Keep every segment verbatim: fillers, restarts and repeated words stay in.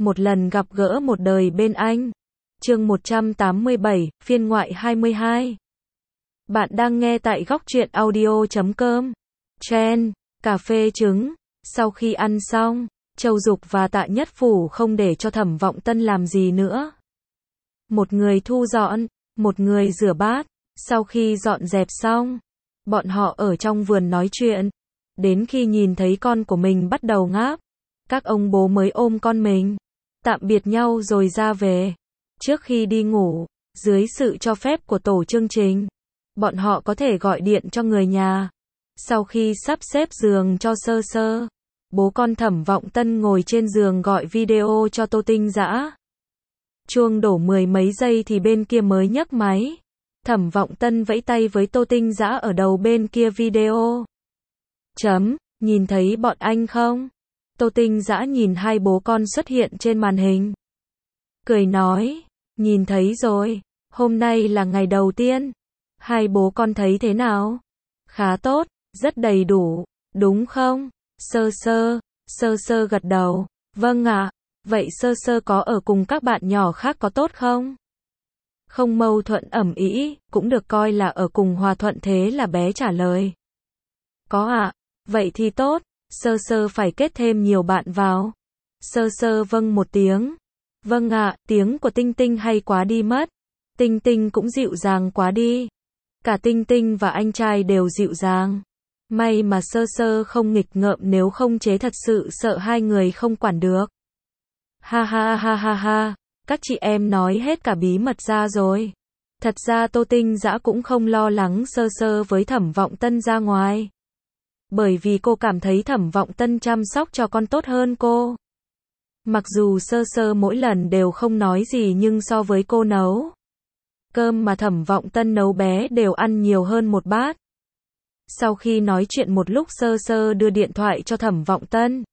một lần gặp gỡ một đời bên anh. Chương một trăm tám mươi bảy, phiên ngoại hai mươi hai. Bạn đang nghe tại góc truyện audio chấm com. Chen, cà phê trứng. Sau khi ăn xong, Châu Dục và Tạ Nhất Phủ không để cho Thẩm Vọng Tân làm gì nữa. Một người thu dọn, một người rửa bát. Sau khi dọn dẹp xong, bọn họ ở trong vườn nói chuyện. Đến khi nhìn thấy con của mình bắt đầu ngáp, các ông bố mới ôm con mình, tạm biệt nhau rồi ra về. Trước khi đi ngủ, dưới sự cho phép của tổ chương trình, bọn họ có thể gọi điện cho người nhà. Sau khi sắp xếp giường cho Sơ Sơ, bố con Thẩm Vọng Tân ngồi trên giường gọi video cho Tô Tinh Dã. Chuông đổ mười mấy giây thì bên kia mới nhấc máy. Thẩm Vọng Tân vẫy tay với Tô Tinh Dã ở đầu bên kia video. Chấm, nhìn thấy bọn anh không? Tô Tinh Dã nhìn hai bố con xuất hiện trên màn hình. Cười nói, nhìn thấy rồi, hôm nay là ngày đầu tiên. Hai bố con thấy thế nào? Khá tốt, rất đầy đủ, đúng không? Sơ Sơ, Sơ Sơ gật đầu, vâng ạ. Vậy Sơ Sơ có ở cùng các bạn nhỏ khác có tốt không? Không mâu thuẫn ầm ĩ, cũng được coi là ở cùng hòa thuận, thế là bé trả lời. Có ạ, vậy thì tốt, Sơ Sơ phải kết thêm nhiều bạn vào. Sơ Sơ vâng một tiếng. Vâng ạ, tiếng của Tinh Tinh hay quá đi mất. Tinh Tinh cũng dịu dàng quá đi. Cả Tinh Tinh và anh trai đều dịu dàng. May mà Sơ Sơ không nghịch ngợm, nếu không chế thật sự sợ hai người không quản được. Ha ha ha ha ha, các chị em nói hết cả bí mật ra rồi. Thật ra Tô Tinh Dã cũng không lo lắng Sơ Sơ với Thẩm Vọng Tân ra ngoài. Bởi vì cô cảm thấy Thẩm Vọng Tân chăm sóc cho con tốt hơn cô. Mặc dù Sơ Sơ mỗi lần đều không nói gì, nhưng so với cô nấu cơm mà Thẩm Vọng Tân nấu, bé đều ăn nhiều hơn một bát. Sau khi nói chuyện một lúc, Sơ Sơ đưa điện thoại cho Thẩm Vọng Tân.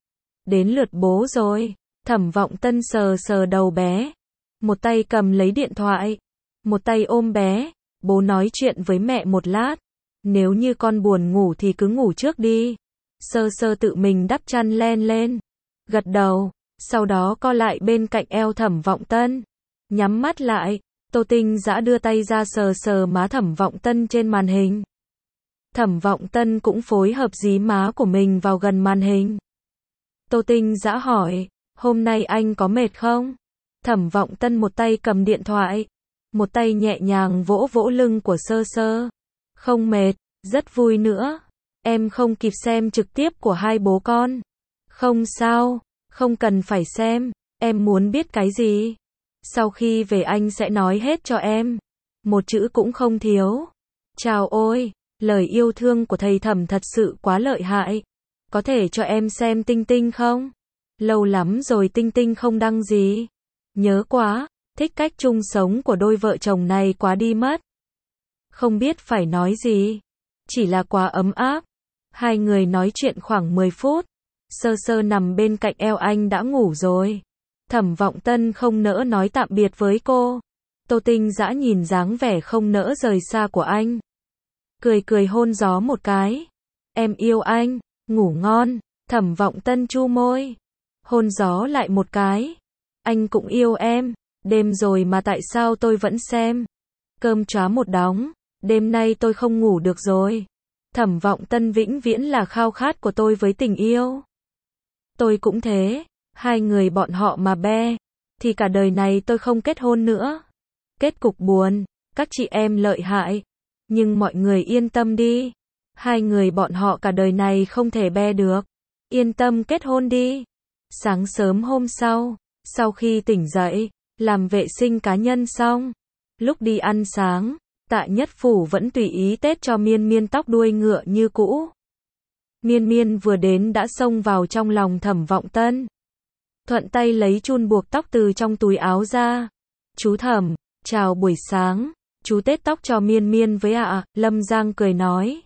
Đến lượt bố rồi. Thẩm Vọng Tân sờ sờ đầu bé, một tay cầm lấy điện thoại, một tay ôm bé. Bố nói chuyện với mẹ một lát, nếu như con buồn ngủ thì cứ ngủ trước đi. Sơ Sơ tự mình đắp chăn len lên, gật đầu, sau đó co lại bên cạnh eo Thẩm Vọng Tân, nhắm mắt lại. Tô Tinh Dã đưa tay ra sờ sờ má Thẩm Vọng Tân trên màn hình. Thẩm Vọng Tân cũng phối hợp dí má của mình vào gần màn hình. Tô Tinh Dã hỏi, hôm nay anh có mệt không? Thẩm Vọng Tân một tay cầm điện thoại, một tay nhẹ nhàng vỗ vỗ lưng của Sơ Sơ. Không mệt, rất vui nữa. Em không kịp xem trực tiếp của hai bố con. Không sao, không cần phải xem. Em muốn biết cái gì? Sau khi về anh sẽ nói hết cho em. Một chữ cũng không thiếu. Chào ôi, lời yêu thương của thầy Thẩm thật sự quá lợi hại. Có thể cho em xem Tinh Tinh không? Lâu lắm rồi Tinh Tinh không đăng gì. Nhớ quá, thích cách chung sống của đôi vợ chồng này quá đi mất. Không biết phải nói gì. Chỉ là quá ấm áp. Hai người nói chuyện khoảng mười phút. Sơ Sơ nằm bên cạnh eo anh đã ngủ rồi. Thẩm Vọng Tân không nỡ nói tạm biệt với cô. Tô Tinh Dã nhìn dáng vẻ không nỡ rời xa của anh, cười cười hôn gió một cái. Em yêu anh, ngủ ngon. Thẩm Vọng Tân chu môi, hôn gió lại một cái. Anh cũng yêu em. Đêm rồi mà tại sao tôi vẫn xem? Cơm chóa một đống. Đêm nay tôi không ngủ được rồi. Thẩm Vọng Tân vĩnh viễn là khao khát của tôi với tình yêu. Tôi cũng thế. Hai người bọn họ mà be, thì cả đời này tôi không kết hôn nữa. Kết cục buồn. Các chị em lợi hại. Nhưng mọi người yên tâm đi. Hai người bọn họ cả đời này không thể be được. Yên tâm kết hôn đi. Sáng sớm hôm sau, sau khi tỉnh dậy, làm vệ sinh cá nhân xong, lúc đi ăn sáng, Tạ Nhất Phủ vẫn tùy ý tết cho Miên Miên tóc đuôi ngựa như cũ. Miên Miên vừa đến đã xông vào trong lòng Thẩm Vọng Tân, thuận tay lấy chun buộc tóc từ trong túi áo ra. Chú Thẩm, chào buổi sáng, chú tết tóc cho Miên Miên với ạ. À, Lâm Giang cười nói.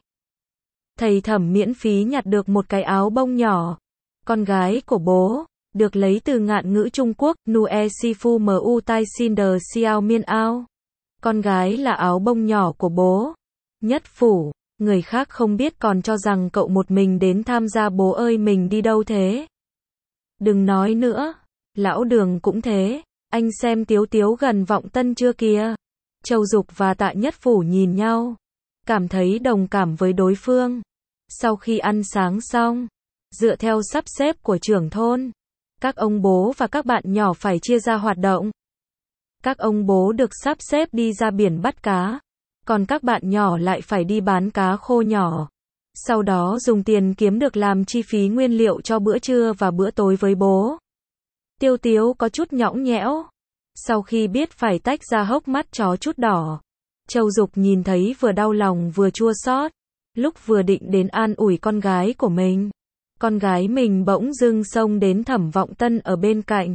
Thầy Thẩm miễn phí nhặt được một cái áo bông nhỏ. Con gái của bố, được lấy từ ngạn ngữ Trung Quốc, Nue Sifu Mu Tai Xin Đờ Xiao Miên Ao. Con gái là áo bông nhỏ của bố. Nhất Phủ, người khác không biết còn cho rằng cậu một mình đến tham gia. Bố ơi, mình đi đâu thế? Đừng nói nữa. Lão Đường cũng thế, anh xem Tiếu Tiếu gần Vọng Tân chưa kìa. Châu Dục và Tạ Nhất Phủ nhìn nhau, cảm thấy đồng cảm với đối phương. Sau khi ăn sáng xong, dựa theo sắp xếp của trưởng thôn, các ông bố và các bạn nhỏ phải chia ra hoạt động. Các ông bố được sắp xếp đi ra biển bắt cá, còn các bạn nhỏ lại phải đi bán cá khô nhỏ. Sau đó dùng tiền kiếm được làm chi phí nguyên liệu cho bữa trưa và bữa tối với bố. Tiêu Tiếu có chút nhõng nhẽo. Sau khi biết phải tách ra hốc mắt chó chút đỏ. Châu Dục nhìn thấy vừa đau lòng vừa chua xót. Lúc vừa định đến an ủi con gái của mình, con gái mình bỗng dưng xông đến Thẩm Vọng Tân ở bên cạnh.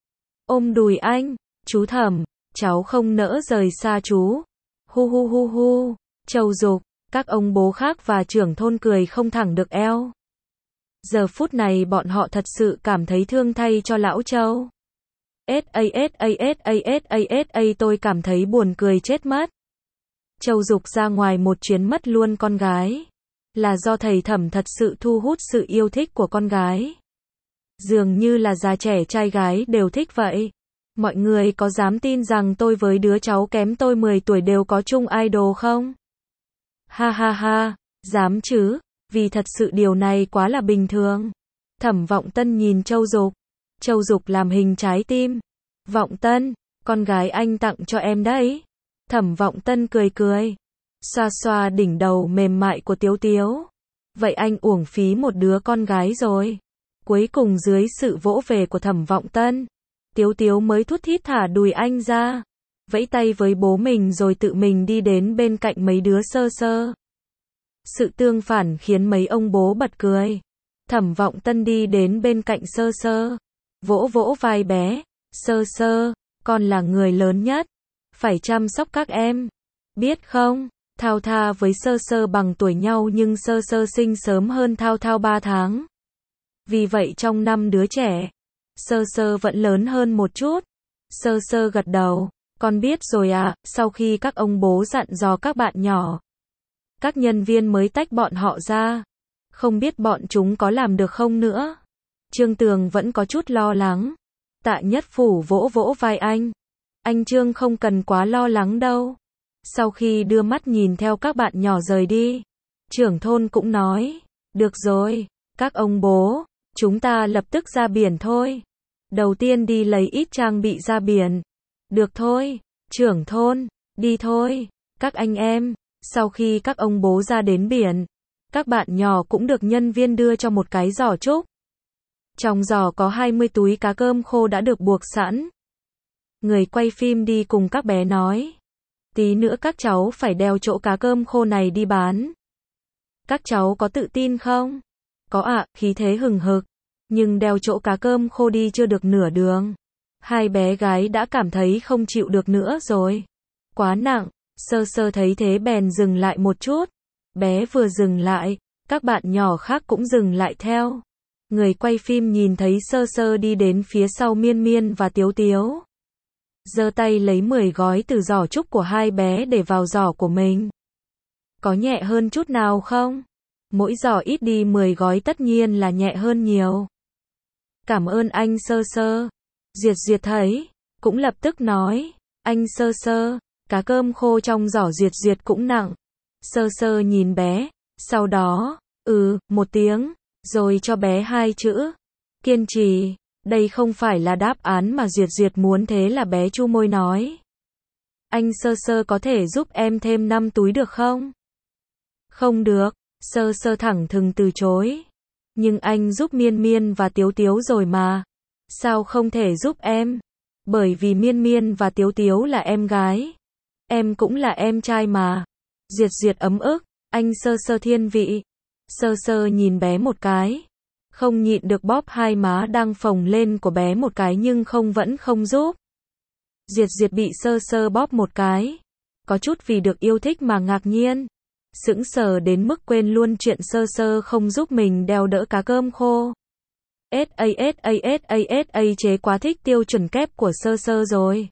Ôm đùi anh, chú Thẩm, cháu không nỡ rời xa chú. Hu hu hu hu, Châu Dục, các ông bố khác và trưởng thôn cười không thẳng được eo. Giờ phút này bọn họ thật sự cảm thấy thương thay cho lão Châu. ét a ét a ét a ét a ét a tôi cảm thấy buồn cười chết mất. Châu Dục ra ngoài một chuyến mất luôn con gái. Là do thầy Thẩm thật sự thu hút sự yêu thích của con gái. Dường như là già trẻ trai gái đều thích vậy. Mọi người có dám tin rằng tôi với đứa cháu kém tôi mười tuổi đều có chung idol không? Ha ha ha, dám chứ, vì thật sự điều này quá là bình thường. Thẩm Vọng Tân nhìn Châu Dục. Châu Dục làm hình trái tim. Vọng Tân, con gái anh tặng cho em đấy. Thẩm Vọng Tân cười cười, xoa xoa đỉnh đầu mềm mại của Tiếu Tiếu. Vậy anh uổng phí một đứa con gái rồi. Cuối cùng dưới sự vỗ về của Thẩm Vọng Tân, Tiếu Tiếu mới thút thít thả đùi anh ra, vẫy tay với bố mình rồi tự mình đi đến bên cạnh mấy đứa sơ sơ. Sự tương phản khiến mấy ông bố bật cười. Thẩm Vọng Tân đi đến bên cạnh sơ sơ, vỗ vỗ vai bé. Sơ sơ, con là người lớn nhất, phải chăm sóc các em, biết không? Thao Tha với Sơ Sơ bằng tuổi nhau nhưng Sơ Sơ sinh sớm hơn Thao Thao ba tháng. Vì vậy trong năm đứa trẻ, Sơ Sơ vẫn lớn hơn một chút. Sơ Sơ gật đầu, con biết rồi ạ. Sau khi các ông bố dặn dò các bạn nhỏ, các nhân viên mới tách bọn họ ra. Không biết bọn chúng có làm được không nữa. Trương Tường vẫn có chút lo lắng. Tạ Nhất Phủ vỗ vỗ vai anh. Anh Trương không cần quá lo lắng đâu. Sau khi đưa mắt nhìn theo các bạn nhỏ rời đi, trưởng thôn cũng nói, được rồi, các ông bố, chúng ta lập tức ra biển thôi. Đầu tiên đi lấy ít trang bị ra biển. Được thôi, trưởng thôn, đi thôi, các anh em. Sau khi các ông bố ra đến biển, các bạn nhỏ cũng được nhân viên đưa cho một cái giỏ trúc. Trong giỏ có hai mươi túi cá cơm khô đã được buộc sẵn. Người quay phim đi cùng các bé nói, tí nữa các cháu phải đeo chỗ cá cơm khô này đi bán. Các cháu có tự tin không? Có ạ, khí thế hừng hực. Nhưng đeo chỗ cá cơm khô đi chưa được nửa đường. Hai bé gái đã cảm thấy không chịu được nữa rồi. Quá nặng. Sơ Sơ thấy thế bèn dừng lại một chút. Bé vừa dừng lại, các bạn nhỏ khác cũng dừng lại theo. Người quay phim nhìn thấy Sơ Sơ đi đến phía sau Miên Miên và Tiếu Tiếu. Giơ tay lấy mười gói từ giỏ trúc của hai bé để vào giỏ của mình. Có nhẹ hơn chút nào không? Mỗi giỏ ít đi mười gói tất nhiên là nhẹ hơn nhiều. Cảm ơn anh Sơ Sơ. Duyệt Duyệt thấy, cũng lập tức nói, anh Sơ Sơ, cá cơm khô trong giỏ Duyệt Duyệt cũng nặng. Sơ Sơ nhìn bé, sau đó, ừ, một tiếng, rồi cho bé hai chữ, kiên trì. Đây không phải là đáp án mà Duyệt Duyệt muốn, thế là bé chu môi nói, anh Sơ Sơ có thể giúp em thêm năm túi được không? Không được, Sơ Sơ thẳng thừng từ chối. Nhưng anh giúp Miên Miên và Tiếu Tiếu rồi mà. Sao không thể giúp em? Bởi vì Miên Miên và Tiếu Tiếu là em gái. Em cũng là em trai mà. Duyệt Duyệt ấm ức, anh Sơ Sơ thiên vị. Sơ Sơ nhìn bé một cái, không nhịn được bóp hai má đang phồng lên của bé một cái nhưng không vẫn không giúp. Duyệt Duyệt bị Sơ Sơ bóp một cái, có chút vì được yêu thích mà ngạc nhiên, sững sờ đến mức quên luôn chuyện Sơ Sơ không giúp mình đeo đỡ cá cơm khô. ét a ét a ét a ét a chế quá thích tiêu chuẩn kép của Sơ Sơ rồi.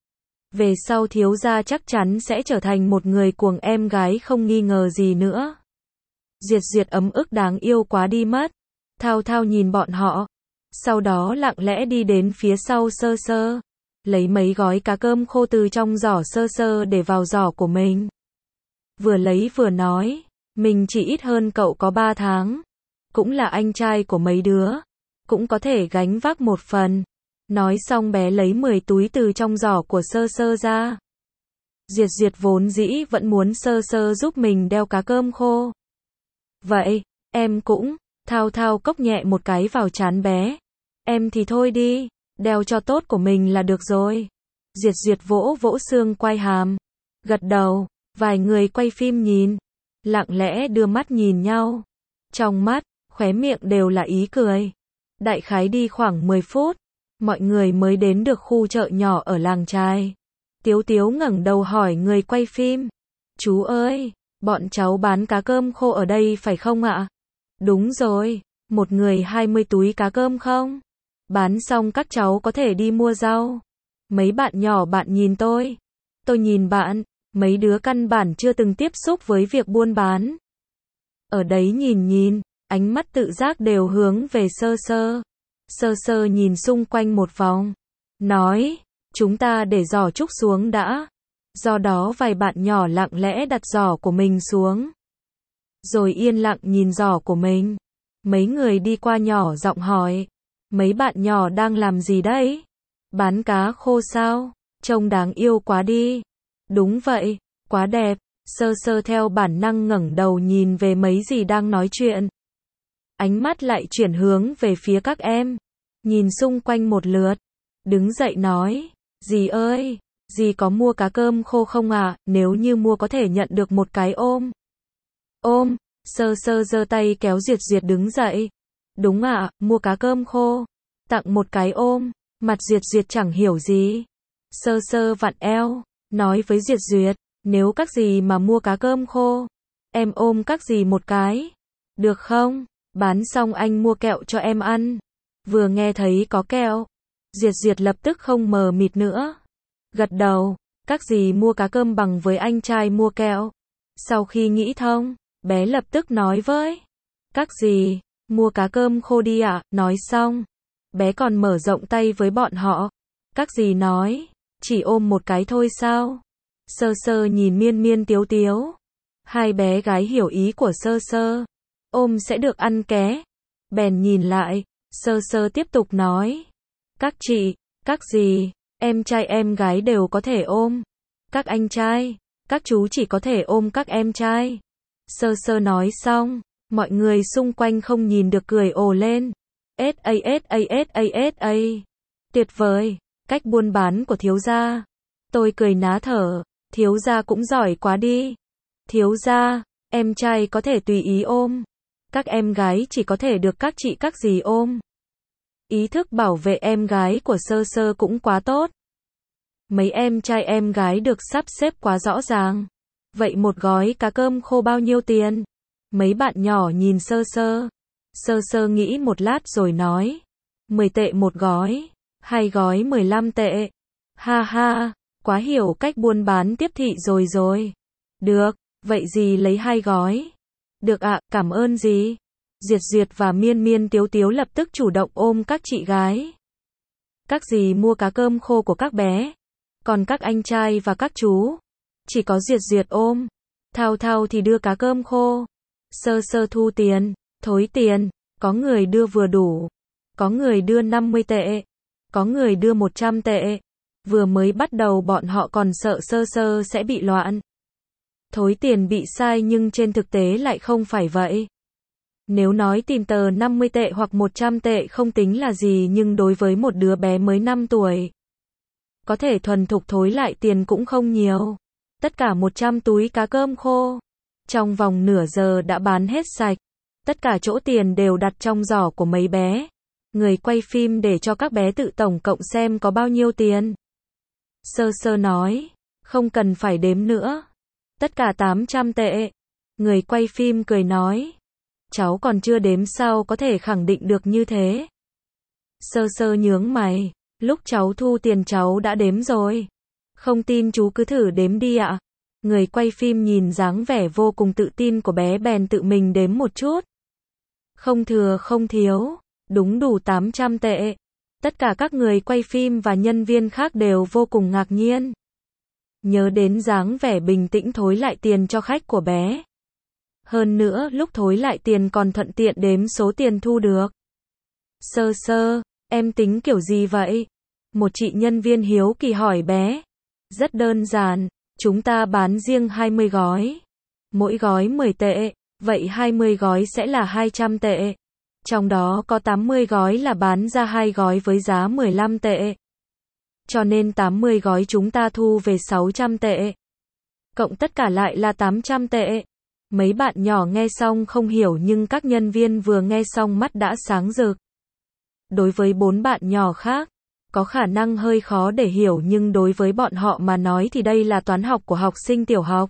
Về sau thiếu gia chắc chắn sẽ trở thành một người cuồng em gái không nghi ngờ gì nữa. Duyệt Duyệt ấm ức đáng yêu quá đi mất. Thao Thao nhìn bọn họ. Sau đó lặng lẽ đi đến phía sau Sơ Sơ, lấy mấy gói cá cơm khô từ trong giỏ Sơ Sơ để vào giỏ của mình. Vừa lấy vừa nói, mình chỉ ít hơn cậu có ba tháng, cũng là anh trai của mấy đứa, cũng có thể gánh vác một phần. Nói xong bé lấy mười túi từ trong giỏ của Sơ Sơ ra. Diệt Diệt vốn dĩ vẫn muốn Sơ Sơ giúp mình đeo cá cơm khô. Vậy, em cũng, thao thao cốc nhẹ một cái vào trán bé. Em thì thôi đi, đeo cho tốt của mình là được rồi. Diệt Diệt vỗ vỗ xương quai hàm, gật đầu, vài người quay phim nhìn, lặng lẽ đưa mắt nhìn nhau. Trong mắt, khóe miệng đều là ý cười. Đại khái đi khoảng mười phút, mọi người mới đến được khu chợ nhỏ ở làng trai. Tiếu Tiếu ngẩng đầu hỏi người quay phim. Chú ơi, bọn cháu bán cá cơm khô ở đây phải không ạ? Đúng rồi, một người hai mươi túi cá cơm không? Bán xong các cháu có thể đi mua rau. Mấy bạn nhỏ bạn nhìn tôi. Tôi nhìn bạn, mấy đứa căn bản chưa từng tiếp xúc với việc buôn bán. Ở đấy nhìn nhìn, ánh mắt tự giác đều hướng về Sơ Sơ. Sơ Sơ nhìn xung quanh một vòng, nói, chúng ta để giỏ trúc xuống đã. Do đó vài bạn nhỏ lặng lẽ đặt giỏ của mình xuống, rồi yên lặng nhìn giỏ của mình. Mấy người đi qua nhỏ giọng hỏi, mấy bạn nhỏ đang làm gì đấy? Bán cá khô sao? Trông đáng yêu quá đi. Đúng vậy, quá đẹp. Sơ Sơ theo bản năng ngẩng đầu nhìn về mấy gì đang nói chuyện. Ánh mắt lại chuyển hướng về phía các em, nhìn xung quanh một lượt, đứng dậy nói, dì ơi, dì có mua cá cơm khô không ạ? À? Nếu như mua có thể nhận được một cái ôm. Ôm, Sơ Sơ giơ tay kéo Diệt Diệt đứng dậy. Đúng ạ, à, mua cá cơm khô, tặng một cái ôm. Mặt Diệt Diệt chẳng hiểu gì. Sơ Sơ vặn eo, nói với Diệt Diệt, nếu các dì mà mua cá cơm khô, em ôm các dì một cái, được không? Bán xong anh mua kẹo cho em ăn. Vừa nghe thấy có kẹo, Diệt Diệt lập tức không mờ mịt nữa. Gật đầu, các dì mua cá cơm bằng với anh trai mua kẹo. Sau khi nghĩ thông, bé lập tức nói với các dì, mua cá cơm khô đi ạ. À? Nói xong, bé còn mở rộng tay với bọn họ. Các dì nói, chỉ ôm một cái thôi sao? Sơ Sơ nhìn Miên Miên Tiếu Tiếu. Hai bé gái hiểu ý của Sơ Sơ. Ôm sẽ được ăn ké. Bèn nhìn lại, Sơ Sơ tiếp tục nói. Các chị, các dì, em trai em gái đều có thể ôm. Các anh trai, các chú chỉ có thể ôm các em trai. Sơ Sơ nói xong, mọi người xung quanh không nhìn được cười ồ lên. ét a ét a ét a ét a. Tuyệt vời, cách buôn bán của thiếu gia. Tôi cười ná thở, thiếu gia cũng giỏi quá đi. Thiếu gia, em trai có thể tùy ý ôm. Các em gái chỉ có thể được các chị các dì ôm. Ý thức bảo vệ em gái của Sơ Sơ cũng quá tốt. Mấy em trai em gái được sắp xếp quá rõ ràng. Vậy một gói cá cơm khô bao nhiêu tiền? Mấy bạn nhỏ nhìn Sơ Sơ. Sơ Sơ nghĩ một lát rồi nói. mười tệ một gói. Hai gói mười lăm tệ. Ha ha, quá hiểu cách buôn bán tiếp thị rồi rồi. Được, vậy dì lấy hai gói. Được ạ, à, cảm ơn dì. Diệt Diệt và Miên Miên Tiếu Tiếu lập tức chủ động ôm các chị gái. Các dì mua cá cơm khô của các bé. Còn các anh trai và các chú, chỉ có Diệt Diệt ôm. Thao Thao thì đưa cá cơm khô. Sơ Sơ thu tiền, thối tiền. Có người đưa vừa đủ. Có người đưa năm mươi tệ. Có người đưa một trăm tệ. Vừa mới bắt đầu bọn họ còn sợ Sơ Sơ sẽ bị loạn. Thối tiền bị sai nhưng trên thực tế lại không phải vậy. Nếu nói tìm tờ năm mươi tệ hoặc một trăm tệ không tính là gì nhưng đối với một đứa bé mới năm tuổi, có thể thuần thục thối lại tiền cũng không nhiều. Tất cả một trăm túi cá cơm khô. Trong vòng nửa giờ đã bán hết sạch. Tất cả chỗ tiền đều đặt trong giỏ của mấy bé. Người quay phim để cho các bé tự tổng cộng xem có bao nhiêu tiền. Sơ Sơ nói, không cần phải đếm nữa. Tất cả tám trăm tệ. Người quay phim cười nói, cháu còn chưa đếm sao có thể khẳng định được như thế. Sơ Sơ nhướng mày, lúc cháu thu tiền cháu đã đếm rồi. Không tin chú cứ thử đếm đi ạ. Người quay phim nhìn dáng vẻ vô cùng tự tin của bé bèn tự mình đếm một chút. Không thừa không thiếu. Đúng đủ tám trăm tệ. Tất cả các người quay phim và nhân viên khác đều vô cùng ngạc nhiên. Nhớ đến dáng vẻ bình tĩnh thối lại tiền cho khách của bé. Hơn nữa, lúc thối lại tiền còn thuận tiện đếm số tiền thu được. Sơ sơ, em tính kiểu gì vậy? Một chị nhân viên hiếu kỳ hỏi bé. Rất đơn giản, chúng ta bán riêng hai mươi gói. Mỗi gói mười tệ, vậy hai mươi gói sẽ là hai trăm tệ. Trong đó có tám mươi gói là bán ra hai gói với giá mười lăm tệ. Cho nên tám mươi gói chúng ta thu về sáu trăm tệ. Cộng tất cả lại là tám trăm tệ. Mấy bạn nhỏ nghe xong không hiểu nhưng các nhân viên vừa nghe xong mắt đã sáng rực. Đối với bốn bạn nhỏ khác, có khả năng hơi khó để hiểu nhưng đối với bọn họ mà nói thì đây là toán học của học sinh tiểu học.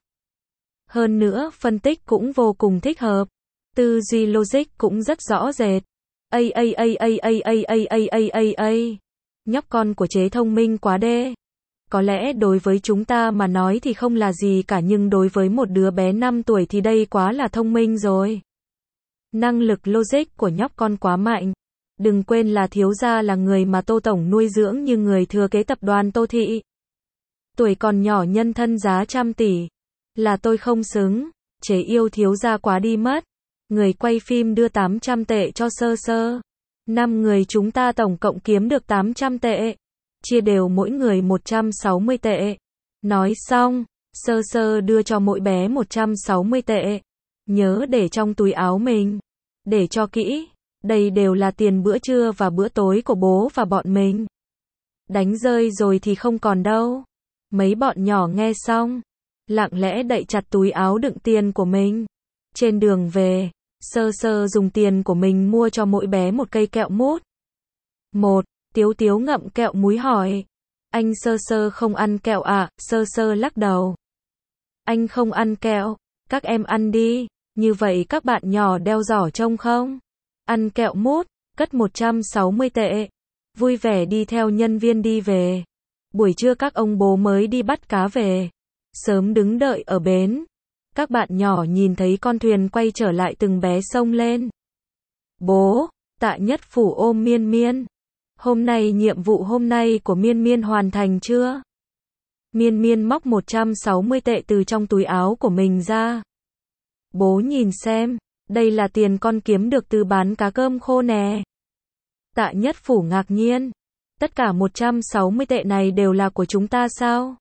Hơn nữa, phân tích cũng vô cùng thích hợp. Tư duy logic cũng rất rõ rệt. A a a a a a a a a a a. Nhóc con của chế thông minh quá đê. Có lẽ đối với chúng ta mà nói thì không là gì cả nhưng đối với một đứa bé năm tuổi thì đây quá là thông minh rồi. Năng lực logic của nhóc con quá mạnh. Đừng quên là thiếu gia là người mà Tô Tổng nuôi dưỡng như người thừa kế tập đoàn Tô Thị. Tuổi còn nhỏ nhân thân giá trăm tỷ. Là tôi không xứng. Chế yêu thiếu gia quá đi mất. Người quay phim đưa tám trăm tệ cho sơ sơ. Năm người chúng ta tổng cộng kiếm được tám trăm tệ. Chia đều mỗi người một trăm sáu mươi tệ. Nói xong, sơ sơ đưa cho mỗi bé một trăm sáu mươi tệ. Nhớ để trong túi áo mình. Để cho kỹ. Đây đều là tiền bữa trưa và bữa tối của bố và bọn mình. Đánh rơi rồi thì không còn đâu. Mấy bọn nhỏ nghe xong, lặng lẽ đậy chặt túi áo đựng tiền của mình. Trên đường về, sơ sơ dùng tiền của mình mua cho mỗi bé một cây kẹo mút. Một, Tiếu Tiếu ngậm kẹo múi hỏi. Anh sơ sơ không ăn kẹo à? Sơ sơ lắc đầu. Anh không ăn kẹo, các em ăn đi, như vậy các bạn nhỏ đeo giỏ trông không? Ăn kẹo mút, cất một trăm sáu mươi tệ. Vui vẻ đi theo nhân viên đi về. Buổi trưa các ông bố mới đi bắt cá về. Sớm đứng đợi ở bến. Các bạn nhỏ nhìn thấy con thuyền quay trở lại từng bé xông lên. Bố, Tạ Nhất Phủ ôm Miên Miên. Hôm nay nhiệm vụ hôm nay của Miên Miên hoàn thành chưa? Miên Miên móc một trăm sáu mươi tệ từ trong túi áo của mình ra. Bố nhìn xem, đây là tiền con kiếm được từ bán cá cơm khô nè. Tạ Nhất Phủ ngạc nhiên. Tất cả một trăm sáu mươi tệ này đều là của chúng ta sao?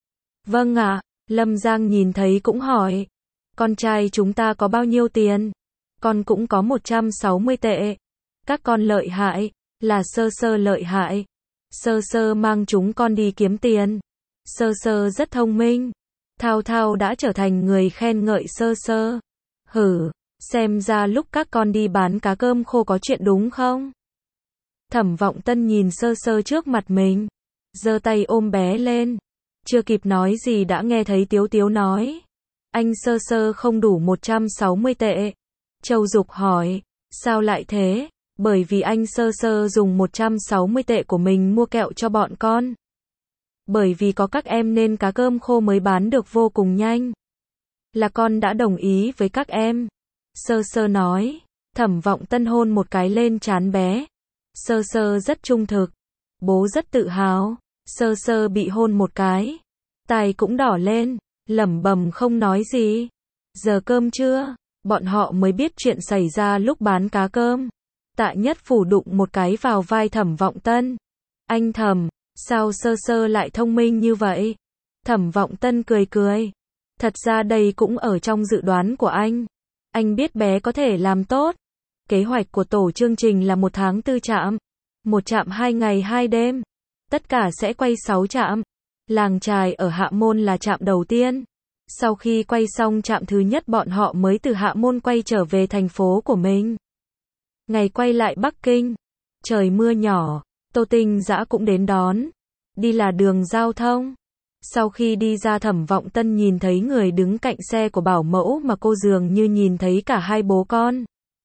Vâng ạ, Lâm Giang nhìn thấy cũng hỏi. Con trai chúng ta có bao nhiêu tiền? Con cũng có một trăm sáu mươi tệ. Các con lợi hại, là sơ sơ lợi hại. Sơ sơ mang chúng con đi kiếm tiền. Sơ sơ rất thông minh. Thao Thao đã trở thành người khen ngợi sơ sơ. Hử, xem ra lúc các con đi bán cá cơm khô có chuyện đúng không? Thẩm Vọng Tân nhìn sơ sơ trước mặt mình. Giơ tay ôm bé lên. Chưa kịp nói gì đã nghe thấy Tiếu Tiếu nói. Anh sơ sơ không đủ một trăm sáu mươi tệ. Châu Dục hỏi. Sao lại thế? Bởi vì anh sơ sơ dùng một trăm sáu mươi tệ của mình mua kẹo cho bọn con. Bởi vì có các em nên cá cơm khô mới bán được vô cùng nhanh. Là con đã đồng ý với các em. Sơ sơ nói. Thẩm Vọng Tân hôn một cái lên trán bé. Sơ sơ rất trung thực. Bố rất tự hào. Sơ sơ bị hôn một cái. Tai cũng đỏ lên. Lẩm bẩm không nói gì. Giờ cơm trưa. Bọn họ mới biết chuyện xảy ra lúc bán cá cơm. Tạ Nhất Phủ đụng một cái vào vai Thẩm Vọng Tân. Anh Thẩm, sao sơ sơ lại thông minh như vậy? Thẩm Vọng Tân cười cười. Thật ra đây cũng ở trong dự đoán của anh. Anh biết bé có thể làm tốt. Kế hoạch của tổ chương trình là một tháng tư trạm. Một trạm hai ngày hai đêm. Tất cả sẽ quay sáu trạm. Làng Chài ở Hạ Môn là trạm đầu tiên. Sau khi quay xong trạm thứ nhất bọn họ mới từ Hạ Môn quay trở về thành phố của mình. Ngày quay lại Bắc Kinh. Trời mưa nhỏ. Tô Tinh Dã cũng đến đón. Đi là đường giao thông. Sau khi đi ra Thẩm Vọng Tân nhìn thấy người đứng cạnh xe của bảo mẫu mà cô dường như nhìn thấy cả hai bố con.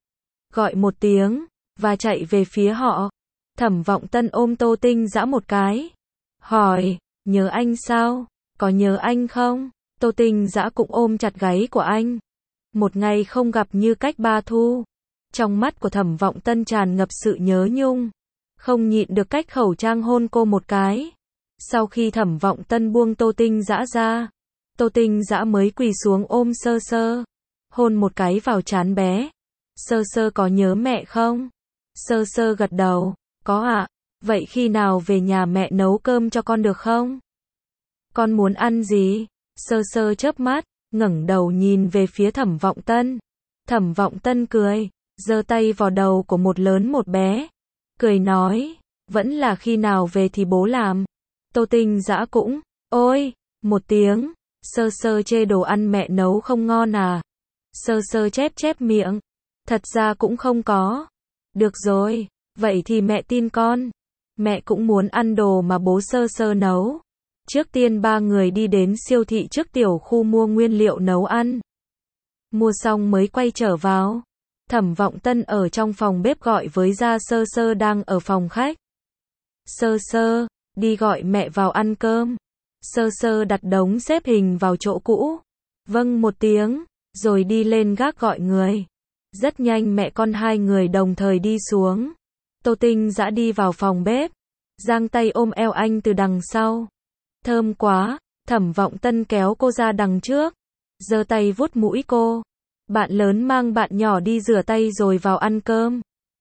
Gọi một tiếng, và chạy về phía họ. Thẩm Vọng Tân ôm Tô Tinh Dã một cái. Hỏi, nhớ anh sao? Có nhớ anh không? Tô Tinh Dã cũng ôm chặt gáy của anh. Một ngày không gặp như cách ba thu. Trong mắt của Thẩm Vọng Tân tràn ngập sự nhớ nhung, không nhịn được cách khẩu trang hôn cô một cái. Sau khi Thẩm Vọng Tân buông Tô Tinh Dã ra, Tô Tinh Dã mới quỳ xuống ôm Sơ Sơ, hôn một cái vào trán bé. Sơ Sơ có nhớ mẹ không? Sơ Sơ gật đầu, có ạ, vậy khi nào về nhà mẹ nấu cơm cho con được không? Con muốn ăn gì? Sơ Sơ chớp mắt, ngẩng đầu nhìn về phía Thẩm Vọng Tân. Thẩm Vọng Tân cười, giơ tay vào đầu của một lớn một bé, cười nói, vẫn là khi nào về thì bố làm. Tô Tinh Dã cũng, ôi, một tiếng. Sơ Sơ chê đồ ăn mẹ nấu không ngon à? Sơ Sơ chép chép miệng, thật ra cũng không có. Được rồi, vậy thì mẹ tin con. Mẹ cũng muốn ăn đồ mà bố Sơ Sơ nấu. Trước tiên ba người đi đến siêu thị trước tiểu khu mua nguyên liệu nấu ăn. Mua xong mới quay trở vào. Thẩm Vọng Tân ở trong phòng bếp gọi với Gia Sơ Sơ đang ở phòng khách. Sơ Sơ, đi gọi mẹ vào ăn cơm. Sơ Sơ đặt đống xếp hình vào chỗ cũ. Vâng một tiếng, rồi đi lên gác gọi người. Rất nhanh mẹ con hai người đồng thời đi xuống. Tô Tinh Dã đi vào phòng bếp, giang tay ôm eo anh từ đằng sau. Thơm quá, Thẩm Vọng Tân kéo cô ra đằng trước, giơ tay vuốt mũi cô. Bạn lớn mang bạn nhỏ đi rửa tay rồi vào ăn cơm.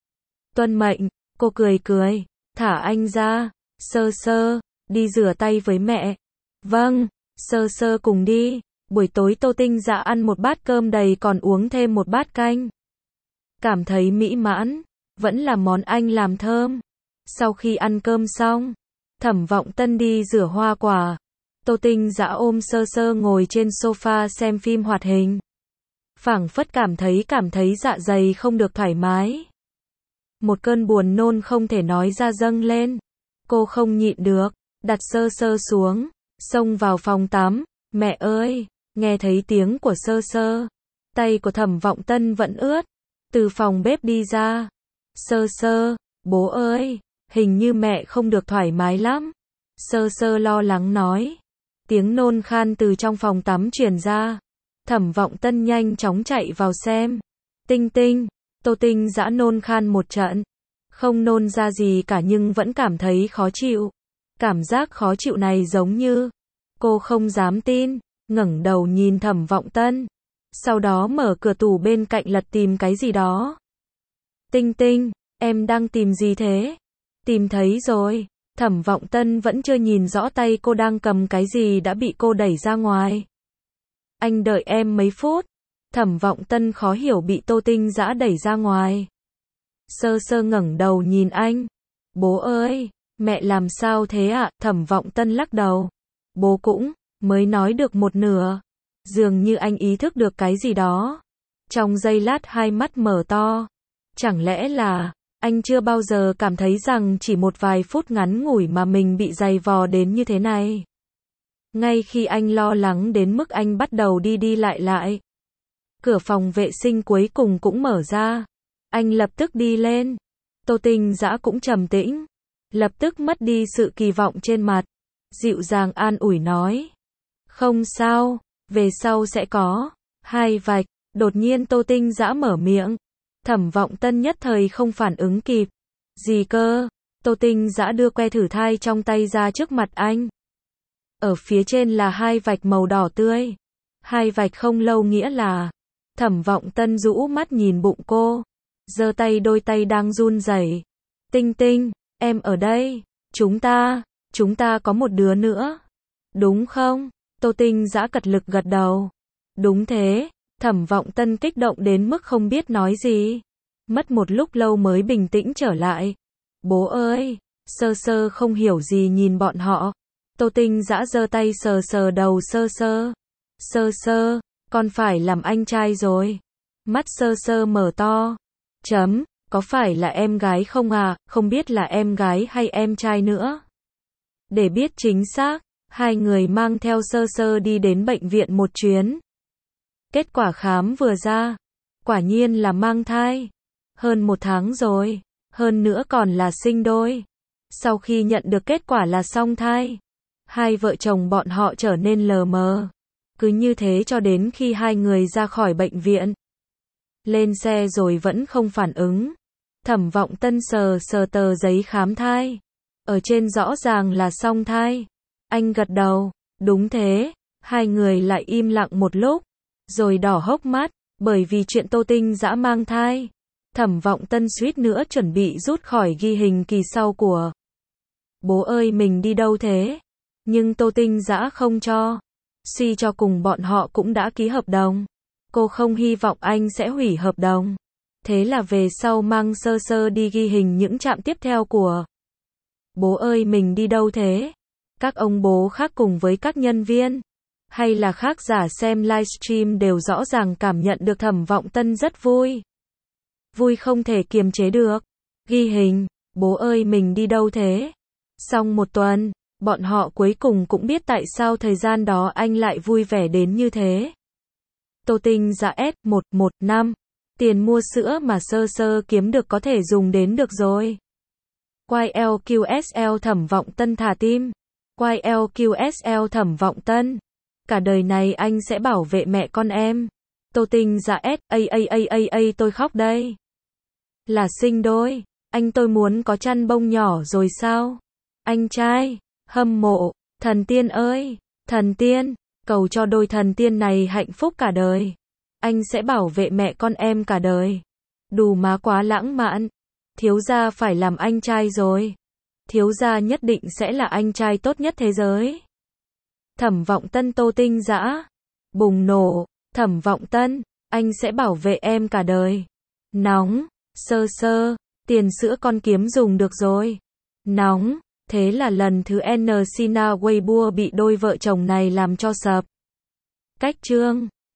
Tuân mệnh, cô cười cười, thả anh ra. Sơ Sơ, đi rửa tay với mẹ. Vâng, Sơ Sơ cùng đi. Buổi tối Tô Tinh Dã ăn một bát cơm đầy còn uống thêm một bát canh. Cảm thấy mỹ mãn, vẫn là món anh làm thơm. Sau khi ăn cơm xong, Thẩm Vọng Tân đi rửa hoa quả. Tô Tinh Dã ôm Sơ Sơ ngồi trên sofa xem phim hoạt hình. Phảng phất cảm thấy cảm thấy dạ dày không được thoải mái. Một cơn buồn nôn không thể nói ra dâng lên. Cô không nhịn được, đặt Sơ Sơ xuống, xông vào phòng tắm. Mẹ ơi, nghe thấy tiếng của Sơ Sơ. Tay của Thẩm Vọng Tân vẫn ướt. Từ phòng bếp đi ra. Sơ Sơ, bố ơi, hình như mẹ không được thoải mái lắm. Sơ Sơ lo lắng nói. Tiếng nôn khan từ trong phòng tắm truyền ra. Thẩm Vọng Tân nhanh chóng chạy vào xem. Tinh Tinh, Tô Tinh Dã nôn khan một trận. Không nôn ra gì cả nhưng vẫn cảm thấy khó chịu. Cảm giác khó chịu này giống như... Cô không dám tin, ngẩng đầu nhìn Thẩm Vọng Tân. Sau đó mở cửa tủ bên cạnh lật tìm cái gì đó. Tinh Tinh, em đang tìm gì thế? Tìm thấy rồi. Thẩm Vọng Tân vẫn chưa nhìn rõ tay cô đang cầm cái gì đã bị cô đẩy ra ngoài. Anh đợi em mấy phút. Thẩm Vọng Tân khó hiểu bị Tô Tinh Dã đẩy ra ngoài. Sơ Sơ ngẩng đầu nhìn anh. Bố ơi, mẹ làm sao thế ạ? À? Thẩm Vọng Tân lắc đầu. Bố cũng mới nói được một nửa. Dường như anh ý thức được cái gì đó. Trong giây lát hai mắt mở to. Chẳng lẽ là anh chưa bao giờ cảm thấy rằng chỉ một vài phút ngắn ngủi mà mình bị giày vò đến như thế này. Ngay khi anh lo lắng đến mức anh bắt đầu đi đi lại lại. Cửa phòng vệ sinh cuối cùng cũng mở ra. Anh lập tức đi lên. Tô Tinh Dã cũng trầm tĩnh. Lập tức mất đi sự kỳ vọng trên mặt. Dịu dàng an ủi nói. Không sao, về sau sẽ có. Hai vạch, đột nhiên Tô Tinh Dã mở miệng. Thẩm Vọng Tân nhất thời không phản ứng kịp. Gì cơ? Tô Tinh Dã đưa que thử thai trong tay ra trước mặt anh. Ở phía trên là hai vạch màu đỏ tươi. Hai vạch không lâu nghĩa là... Thẩm Vọng Tân rũ mắt nhìn bụng cô. Giơ tay đôi tay đang run rẩy. Tinh Tinh, em ở đây. Chúng ta, chúng ta có một đứa nữa. Đúng không? Tô Tinh Dã cật lực gật đầu. Đúng thế. Thẩm Vọng Tân kích động đến mức không biết nói gì. Mất một lúc lâu mới bình tĩnh trở lại. Bố ơi! Sơ Sơ không hiểu gì nhìn bọn họ. Tô Tinh Dã giơ tay sờ sờ đầu Sơ Sơ. Sơ Sơ, con phải làm anh trai rồi. Mắt Sơ Sơ mở to. Chấm, có phải là em gái không à, không biết là em gái hay em trai nữa. Để biết chính xác, hai người mang theo Sơ Sơ đi đến bệnh viện một chuyến. Kết quả khám vừa ra, quả nhiên là mang thai. Hơn một tháng rồi, hơn nữa còn là sinh đôi. Sau khi nhận được kết quả là song thai, hai vợ chồng bọn họ trở nên lờ mờ. Cứ như thế cho đến khi hai người ra khỏi bệnh viện. Lên xe rồi vẫn không phản ứng. Thẩm Vọng Tân sờ sờ tờ giấy khám thai. Ở trên rõ ràng là song thai. Anh gật đầu, đúng thế. Hai người lại im lặng một lúc, rồi đỏ hốc mắt, bởi vì chuyện Tô Tinh Dã mang thai. Thẩm Vọng Tân suýt nữa chuẩn bị rút khỏi ghi hình kỳ sau của. Bố ơi mình đi đâu thế? Nhưng Tô Tinh Dã không cho. Suy cho cùng bọn họ cũng đã ký hợp đồng. Cô không hy vọng anh sẽ hủy hợp đồng. Thế là về sau mang sơ sơ đi ghi hình những trạm tiếp theo của. Bố ơi mình đi đâu thế? Các ông bố khác cùng với các nhân viên, hay là khác giả xem livestream đều rõ ràng cảm nhận được Thẩm Vọng Tân rất vui. Vui không thể kiềm chế được. Ghi hình, bố ơi mình đi đâu thế? Xong một tuần, bọn họ cuối cùng cũng biết tại sao thời gian đó anh lại vui vẻ đến như thế. Tô Tinh Dã S một một năm. Tiền mua sữa mà sơ sơ kiếm được có thể dùng đến được rồi. quy lờ quy ét lờ Thẩm Vọng Tân thả tim. quy lờ quy ét lờ Thẩm Vọng Tân. Cả đời này anh sẽ bảo vệ mẹ con em. Tô Tinh Dã S, a a a a a tôi khóc đây. Là sinh đôi. Anh tôi muốn có chăn bông nhỏ rồi sao? Anh trai. Hâm mộ. Thần tiên ơi. Thần tiên. Cầu cho đôi thần tiên này hạnh phúc cả đời. Anh sẽ bảo vệ mẹ con em cả đời. Đù má quá lãng mạn. Thiếu gia phải làm anh trai rồi. Thiếu gia nhất định sẽ là anh trai tốt nhất thế giới. Thẩm Vọng Tân Tô Tinh Dã. Bùng nổ. Thẩm Vọng Tân, anh sẽ bảo vệ em cả đời. Nóng. Sơ sơ. Tiền sữa con kiếm dùng được rồi. Nóng. Thế là lần thứ N Sina Weibo bị đôi vợ chồng này làm cho sập. Cách chương